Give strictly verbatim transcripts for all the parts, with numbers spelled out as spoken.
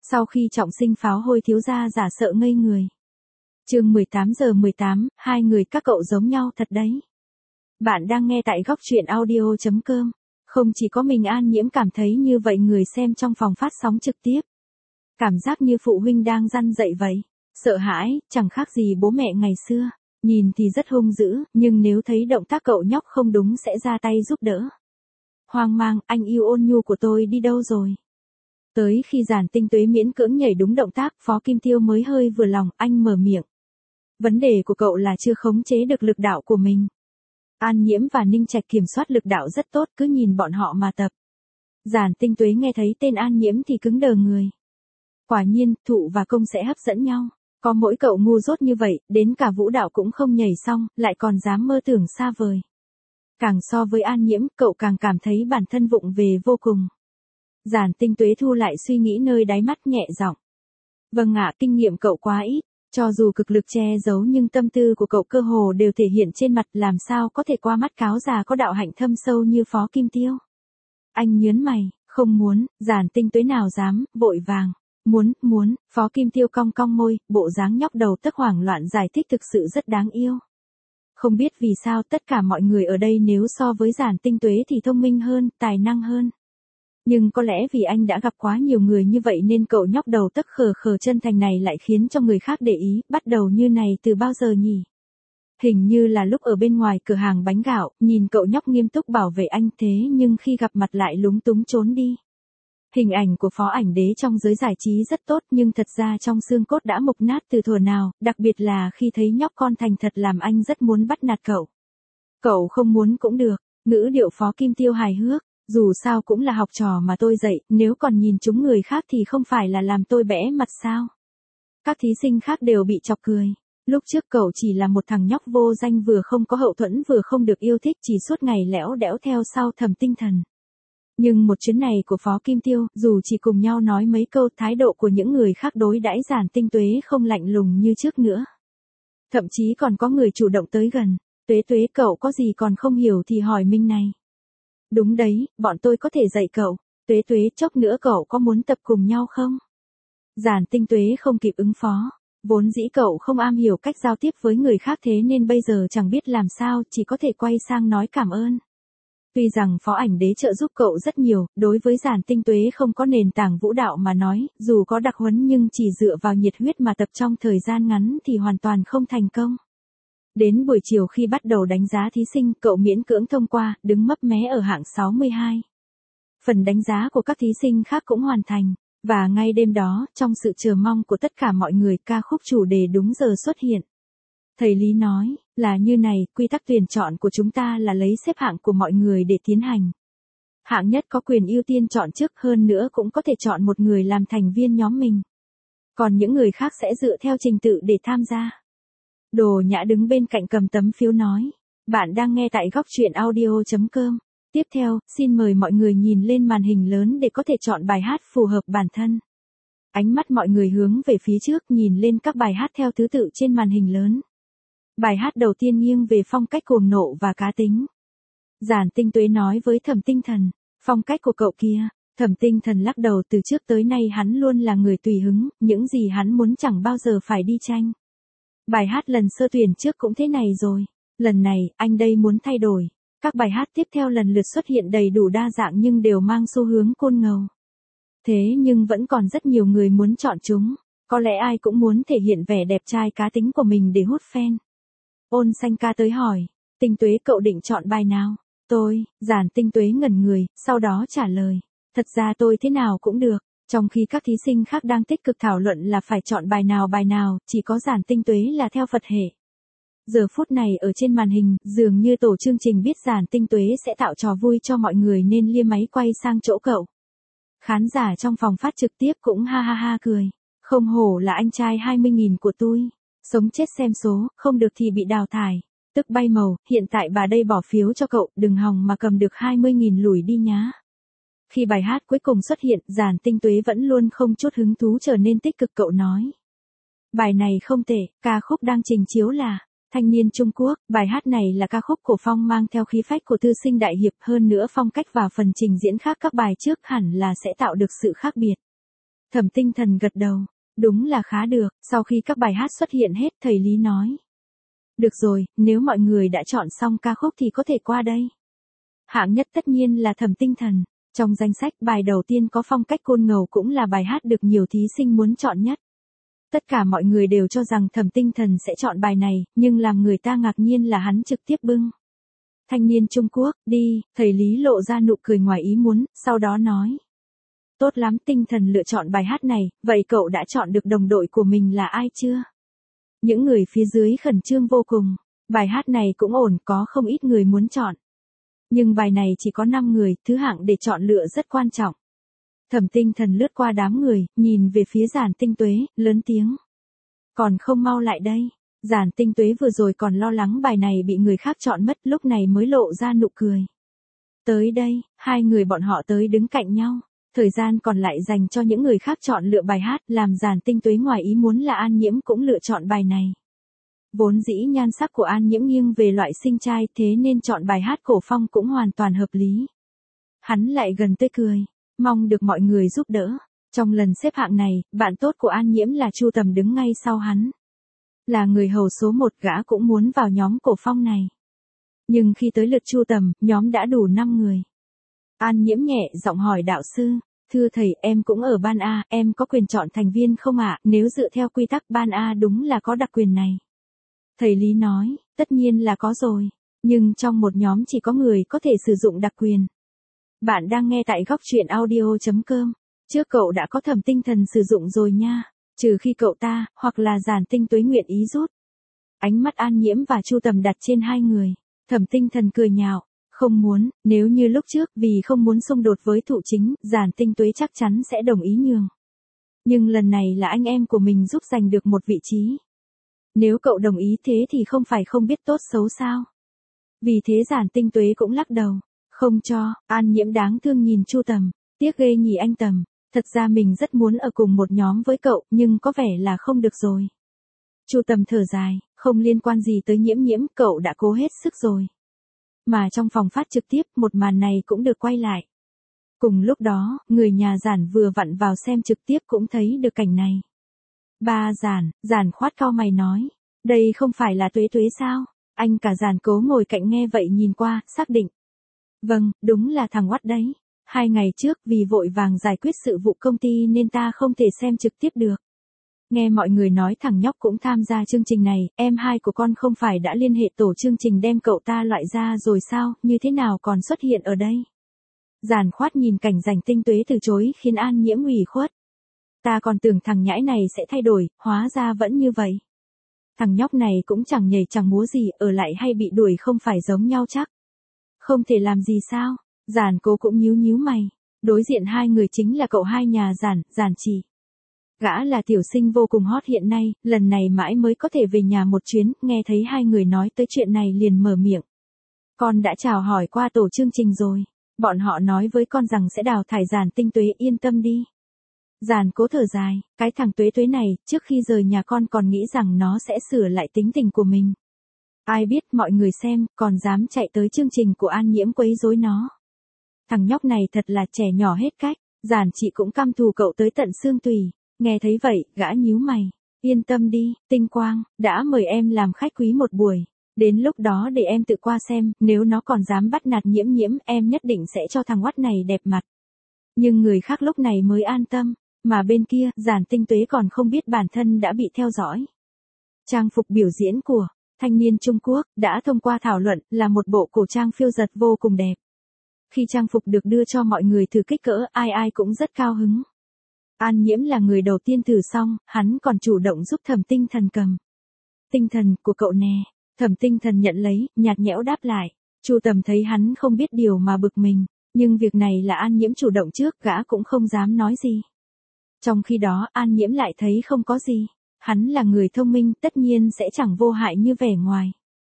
Sau khi trọng sinh pháo hôi thiếu gia giả sợ ngây người. Chương mười tám giờ mười tám, hai người các cậu giống nhau thật đấy. Bạn đang nghe tại góc truyện audio chấm com. Không chỉ có mình An Nhiễm cảm thấy như vậy, người xem trong phòng phát sóng trực tiếp. Cảm giác như phụ huynh đang răn dạy vậy. Sợ hãi, chẳng khác gì bố mẹ ngày xưa. Nhìn thì rất hung dữ, nhưng nếu thấy động tác cậu nhóc không đúng sẽ ra tay giúp đỡ. Hoang mang, anh yêu ôn nhu của tôi đi đâu rồi? Tới khi Giản Tinh Tuế miễn cưỡng nhảy đúng động tác, Phó Kim Tiêu mới hơi vừa lòng, anh mở miệng. Vấn đề của cậu là chưa khống chế được lực đạo của mình. An Nhiễm và Ninh Trạch kiểm soát lực đạo rất tốt, cứ nhìn bọn họ mà tập. Giản Tinh Tuế nghe thấy tên An Nhiễm thì cứng đờ người. Quả nhiên, thụ và công sẽ hấp dẫn nhau. Có mỗi cậu ngu dốt như vậy, đến cả vũ đạo cũng không nhảy xong, lại còn dám mơ tưởng xa vời. Càng so với An Nhiễm, cậu càng cảm thấy bản thân vụng về vô cùng. Giản Tinh Tuế thu lại suy nghĩ nơi đáy mắt nhẹ giọng. Vâng ạ, kinh nghiệm cậu quá ít, cho dù cực lực che giấu nhưng tâm tư của cậu cơ hồ đều thể hiện trên mặt, làm sao có thể qua mắt cáo già có đạo hạnh thâm sâu như Phó Kim Tiêu. Anh nhớn mày, không muốn, Giản Tinh Tuế nào dám, vội vàng. Muốn, muốn, Phó Kim Tiêu cong cong môi, bộ dáng nhóc đầu tức hoảng loạn giải thích thực sự rất đáng yêu. Không biết vì sao tất cả mọi người ở đây nếu so với Giản Tinh Tuế thì thông minh hơn, tài năng hơn. Nhưng có lẽ vì anh đã gặp quá nhiều người như vậy nên cậu nhóc đầu tức khờ khờ chân thành này lại khiến cho người khác để ý, bắt đầu như này từ bao giờ nhỉ? Hình như là lúc ở bên ngoài cửa hàng bánh gạo, nhìn cậu nhóc nghiêm túc bảo vệ anh thế nhưng khi gặp mặt lại lúng túng trốn đi. Hình ảnh của Phó Ảnh Đế trong giới giải trí rất tốt nhưng thật ra trong xương cốt đã mục nát từ thuở nào, đặc biệt là khi thấy nhóc con thành thật làm anh rất muốn bắt nạt cậu. Cậu không muốn cũng được, ngữ điệu Phó Kim Tiêu hài hước, dù sao cũng là học trò mà tôi dạy, nếu còn nhìn chúng người khác thì không phải là làm tôi bẽ mặt sao. Các thí sinh khác đều bị chọc cười. Lúc trước cậu chỉ là một thằng nhóc vô danh vừa không có hậu thuẫn vừa không được yêu thích chỉ suốt ngày lẽo đẽo theo sau Thẩm Tinh Thần. Nhưng một chuyến này của Phó Kim Tiêu, dù chỉ cùng nhau nói mấy câu, thái độ của những người khác đối đãi Giản Tinh Tuế không lạnh lùng như trước nữa. Thậm chí còn có người chủ động tới gần. Tuế Tuế, cậu có gì còn không hiểu thì hỏi Minh này. Đúng đấy, bọn tôi có thể dạy cậu. Tuế Tuế, chốc nữa cậu có muốn tập cùng nhau không? Giản Tinh Tuế không kịp ứng phó. Vốn dĩ cậu không am hiểu cách giao tiếp với người khác thế nên bây giờ chẳng biết làm sao, chỉ có thể quay sang nói cảm ơn. Tuy rằng Phó Ảnh Đế trợ giúp cậu rất nhiều, đối với Giản Tinh Tuế không có nền tảng vũ đạo mà nói, dù có đặc huấn nhưng chỉ dựa vào nhiệt huyết mà tập trong thời gian ngắn thì hoàn toàn không thành công. Đến buổi chiều khi bắt đầu đánh giá thí sinh, cậu miễn cưỡng thông qua, đứng mấp mé ở hạng sáu mươi hai. Phần đánh giá của các thí sinh khác cũng hoàn thành, và ngay đêm đó, trong sự chờ mong của tất cả mọi người, ca khúc chủ đề đúng giờ xuất hiện. Thầy Lý nói, là như này, quy tắc tuyển chọn của chúng ta là lấy xếp hạng của mọi người để tiến hành. Hạng nhất có quyền ưu tiên chọn trước, hơn nữa cũng có thể chọn một người làm thành viên nhóm mình. Còn những người khác sẽ dựa theo trình tự để tham gia. Đồ Nhã đứng bên cạnh cầm tấm phiếu nói. Bạn đang nghe tại góc truyện audio chấm com. Tiếp theo, xin mời mọi người nhìn lên màn hình lớn để có thể chọn bài hát phù hợp bản thân. Ánh mắt mọi người hướng về phía trước nhìn lên các bài hát theo thứ tự trên màn hình lớn. Bài hát đầu tiên nghiêng về phong cách cuồng nộ và cá tính. Giản Tinh Tuế nói với Thẩm Tinh Thần, phong cách của cậu kia. Thẩm Tinh Thần lắc đầu, từ trước tới nay hắn luôn là người tùy hứng, những gì hắn muốn chẳng bao giờ phải đi tranh. Bài hát lần sơ tuyển trước cũng thế này rồi, lần này, anh đây muốn thay đổi. Các bài hát tiếp theo lần lượt xuất hiện đầy đủ đa dạng nhưng đều mang xu hướng côn ngầu. Thế nhưng vẫn còn rất nhiều người muốn chọn chúng, có lẽ ai cũng muốn thể hiện vẻ đẹp trai cá tính của mình để hút fan. Ôn Xanh ca tới hỏi, Tinh Tuế cậu định chọn bài nào? Tôi, Giản Tinh Tuế ngẩn người, sau đó trả lời, thật ra tôi thế nào cũng được, trong khi các thí sinh khác đang tích cực thảo luận là phải chọn bài nào bài nào, chỉ có Giản Tinh Tuế là theo Phật hệ. Giờ phút này ở trên màn hình, dường như tổ chương trình biết Giản Tinh Tuế sẽ tạo trò vui cho mọi người nên lia máy quay sang chỗ cậu. Khán giả trong phòng phát trực tiếp cũng ha ha ha cười, không hổ là anh trai hai mươi nghìn của tôi. Sống chết xem số, không được thì bị đào thải. Tức bay màu, hiện tại bà đây bỏ phiếu cho cậu, đừng hòng mà cầm được hai mươi nghìn lủi đi nhá. Khi bài hát cuối cùng xuất hiện, Giản Tinh Tuế vẫn luôn không chút hứng thú trở nên tích cực, cậu nói. Bài này không tệ, ca khúc đang trình chiếu là Thanh niên Trung Quốc, bài hát này là ca khúc cổ phong mang theo khí phách của thư sinh đại hiệp, hơn nữa phong cách và phần trình diễn khác các bài trước hẳn là sẽ tạo được sự khác biệt. Thẩm Tinh Thần gật đầu. Đúng là khá được, sau khi các bài hát xuất hiện hết thầy Lý nói. Được rồi, nếu mọi người đã chọn xong ca khúc thì có thể qua đây. Hạng nhất tất nhiên là Thẩm Tinh Thần. Trong danh sách bài đầu tiên có phong cách côn ngầu cũng là bài hát được nhiều thí sinh muốn chọn nhất. Tất cả mọi người đều cho rằng Thẩm Tinh Thần sẽ chọn bài này, nhưng làm người ta ngạc nhiên là hắn trực tiếp bưng. Thanh niên Trung Quốc, đi, thầy Lý lộ ra nụ cười ngoài ý muốn, sau đó nói. Tốt lắm, Tinh Thần lựa chọn bài hát này, vậy cậu đã chọn được đồng đội của mình là ai chưa? Những người phía dưới khẩn trương vô cùng, bài hát này cũng ổn, có không ít người muốn chọn. Nhưng bài này chỉ có năm người, thứ hạng để chọn lựa rất quan trọng. Thẩm Tinh Thần lướt qua đám người, nhìn về phía Giản Tinh Tuế, lớn tiếng. Còn không mau lại đây. Giản Tinh Tuế vừa rồi còn lo lắng bài này bị người khác chọn mất, lúc này mới lộ ra nụ cười. Tới đây, hai người bọn họ tới đứng cạnh nhau. Thời gian còn lại dành cho những người khác chọn lựa bài hát, làm Giản Tinh Tuế ngoài ý muốn là An Nhiễm cũng lựa chọn bài này. Vốn dĩ nhan sắc của An Nhiễm nghiêng về loại sinh trai, thế nên chọn bài hát cổ phong cũng hoàn toàn hợp lý. Hắn lại gần tươi cười, mong được mọi người giúp đỡ. Trong lần xếp hạng này, bạn tốt của An Nhiễm là Chu Tầm đứng ngay sau hắn. Là người hầu số một, gã cũng muốn vào nhóm cổ phong này. Nhưng khi tới lượt Chu Tầm, nhóm đã đủ năm người. An Nhiễm nhẹ giọng hỏi đạo sư, thưa thầy, em cũng ở ban A, em có quyền chọn thành viên không ạ? Nếu dựa theo quy tắc ban A đúng là có đặc quyền này. Thầy Lý nói, tất nhiên là có rồi, nhưng trong một nhóm chỉ có người có thể sử dụng đặc quyền. Bạn đang nghe tại góc truyện audio chấm com, trước cậu đã có Thẩm Tinh Thần sử dụng rồi nha, trừ khi cậu ta, hoặc là Giản Tinh Tuế nguyện ý rút. Ánh mắt An Nhiễm và Chu Tầm đặt trên hai người, Thẩm Tinh Thần cười nhạo, không muốn, nếu như lúc trước vì không muốn xung đột với thụ chính, Giản Tinh Tuế chắc chắn sẽ đồng ý nhường. Nhưng lần này là anh em của mình giúp giành được một vị trí. Nếu cậu đồng ý thế thì không phải không biết tốt xấu sao. Vì thế Giản Tinh Tuế cũng lắc đầu, không cho. An Nhiễm đáng thương nhìn Chu Tầm, tiếc ghê nhỉ anh Tầm, thật ra mình rất muốn ở cùng một nhóm với cậu, nhưng có vẻ là không được rồi. Chu Tầm thở dài, không liên quan gì tới Nhiễm Nhiễm, cậu đã cố hết sức rồi. Mà trong phòng phát trực tiếp, một màn này cũng được quay lại. Cùng lúc đó, người nhà Giản vừa vặn vào xem trực tiếp cũng thấy được cảnh này. Ba Giản, Giản khoát cau mày nói, đây không phải là Tuế Tuế sao? Anh cả Giản Cố ngồi cạnh nghe vậy nhìn qua, xác định. Vâng, đúng là thằng Oắt đấy. Hai ngày trước vì vội vàng giải quyết sự vụ công ty nên ta không thể xem trực tiếp được. Nghe mọi người nói thằng nhóc cũng tham gia chương trình này, em hai của con không phải đã liên hệ tổ chương trình đem cậu ta loại ra rồi sao, như thế nào còn xuất hiện ở đây? Giản khoát nhìn cảnh Giản Tinh Tuế từ chối khiến An Nhiễm ủy khuất. Ta còn tưởng thằng nhãi này sẽ thay đổi, hóa ra vẫn như vậy. Thằng nhóc này cũng chẳng nhảy chẳng múa gì, ở lại hay bị đuổi không phải giống nhau chắc. Không thể làm gì sao? Giản Cố cũng nhíu nhíu mày. Đối diện hai người chính là cậu hai nhà Giản, Giản Chỉ. Gã là tiểu sinh vô cùng hot hiện nay, lần này mãi mới có thể về nhà một chuyến, nghe thấy hai người nói tới chuyện này liền mở miệng. Con đã chào hỏi qua tổ chương trình rồi. Bọn họ nói với con rằng sẽ đào thải Giản Tinh Tuế, yên tâm đi. Giản Cố thở dài, cái thằng Tuế Tuế này, trước khi rời nhà con còn nghĩ rằng nó sẽ sửa lại tính tình của mình. Ai biết mọi người xem, còn dám chạy tới chương trình của An Nhiễm quấy rối nó. Thằng nhóc này thật là trẻ nhỏ hết cách, Giản Chị cũng căm thù cậu tới tận xương tủy. Nghe thấy vậy, gã nhíu mày. Yên tâm đi, Tinh Quang, đã mời em làm khách quý một buổi. Đến lúc đó để em tự qua xem, nếu nó còn dám bắt nạt Nhiễm Nhiễm, em nhất định sẽ cho thằng Oắt này đẹp mặt. Nhưng người khác lúc này mới an tâm, mà bên kia, Giản Tinh Tuế còn không biết bản thân đã bị theo dõi. Trang phục biểu diễn của thanh niên Trung Quốc đã thông qua thảo luận là một bộ cổ trang phiêu giật vô cùng đẹp. Khi trang phục được đưa cho mọi người thử kích cỡ, ai ai cũng rất cao hứng. An Nhiễm là người đầu tiên thử xong, hắn còn chủ động giúp Thẩm Tinh Thần cầm. Tinh thần của cậu nè. Thẩm Tinh Thần nhận lấy, nhạt nhẽo đáp lại. Chu Tầm thấy hắn không biết điều mà bực mình, nhưng việc này là An Nhiễm chủ động trước, gã cũng không dám nói gì. Trong khi đó, An Nhiễm lại thấy không có gì. Hắn là người thông minh, tất nhiên sẽ chẳng vô hại như vẻ ngoài.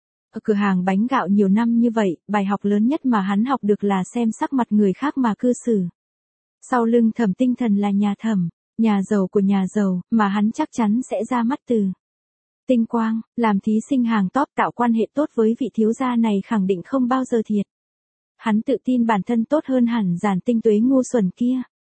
Ở cửa hàng bánh gạo nhiều năm như vậy, bài học lớn nhất mà hắn học được là xem sắc mặt người khác mà cư xử. Sau lưng Thẩm Tinh Thần là nhà Thẩm, nhà giàu của nhà giàu, mà hắn chắc chắn sẽ ra mắt từ. Tinh Quang, làm thí sinh hàng top tạo quan hệ tốt với vị thiếu gia này khẳng định không bao giờ thiệt. Hắn tự tin bản thân tốt hơn hẳn Giản Tinh Tuế ngu xuẩn kia.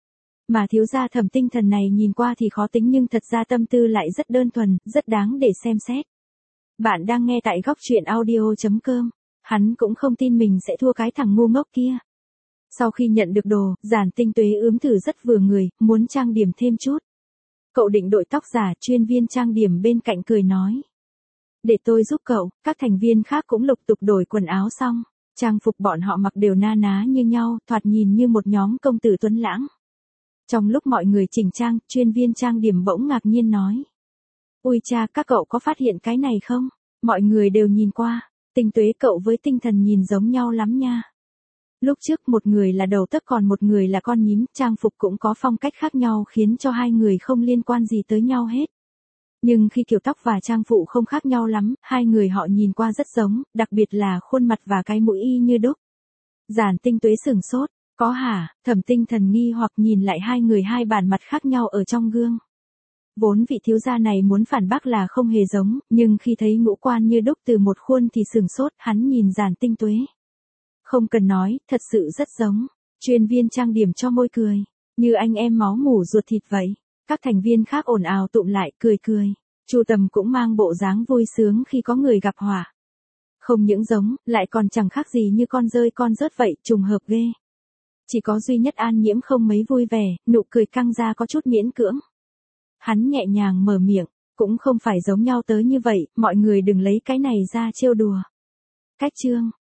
Mà thiếu gia Thẩm Tinh Thần này nhìn qua thì khó tính nhưng thật ra tâm tư lại rất đơn thuần, rất đáng để xem xét. Bạn đang nghe tại góc truyện audio.com. Hắn cũng không tin mình sẽ thua cái thằng ngu ngốc kia. Sau khi nhận được đồ, Giản Tinh Tuế ướm thử rất vừa người, muốn trang điểm thêm chút. Cậu định đội tóc giả, chuyên viên trang điểm bên cạnh cười nói. Để tôi giúp cậu, các thành viên khác cũng lục tục đổi quần áo xong. Trang phục bọn họ mặc đều na ná như nhau, thoạt nhìn như một nhóm công tử tuấn lãng. Trong lúc mọi người chỉnh trang, chuyên viên trang điểm bỗng ngạc nhiên nói. Ui cha, các cậu có phát hiện cái này không? Mọi người đều nhìn qua. Tinh Tuế cậu với Tinh Thần nhìn giống nhau lắm nha. Lúc trước một người là đầu tấc còn một người là con nhím, trang phục cũng có phong cách khác nhau khiến cho hai người không liên quan gì tới nhau hết. Nhưng khi kiểu tóc và trang phụ không khác nhau lắm, hai người họ nhìn qua rất giống, đặc biệt là khuôn mặt và cái mũi y như đúc. Giản Tinh Tuế sửng sốt, có hả? Thẩm Tinh Thần nghi hoặc nhìn lại hai người hai bản mặt khác nhau ở trong gương. Vốn vị thiếu gia này muốn phản bác là không hề giống, nhưng khi thấy ngũ quan như đúc từ một khuôn thì sửng sốt, hắn nhìn Giản Tinh Tuế. Không cần nói, thật sự rất giống. Chuyên viên trang điểm cho môi cười, như anh em máu mủ ruột thịt vậy. Các thành viên khác ồn ào tụm lại cười cười. Chu Tầm cũng mang bộ dáng vui sướng khi có người gặp họa. Không những giống, lại còn chẳng khác gì như con rơi con rớt vậy, trùng hợp ghê. Chỉ có duy nhất An Nhiễm không mấy vui vẻ, nụ cười căng ra có chút miễn cưỡng. Hắn nhẹ nhàng mở miệng, cũng không phải giống nhau tới như vậy, mọi người đừng lấy cái này ra trêu đùa. Cách chương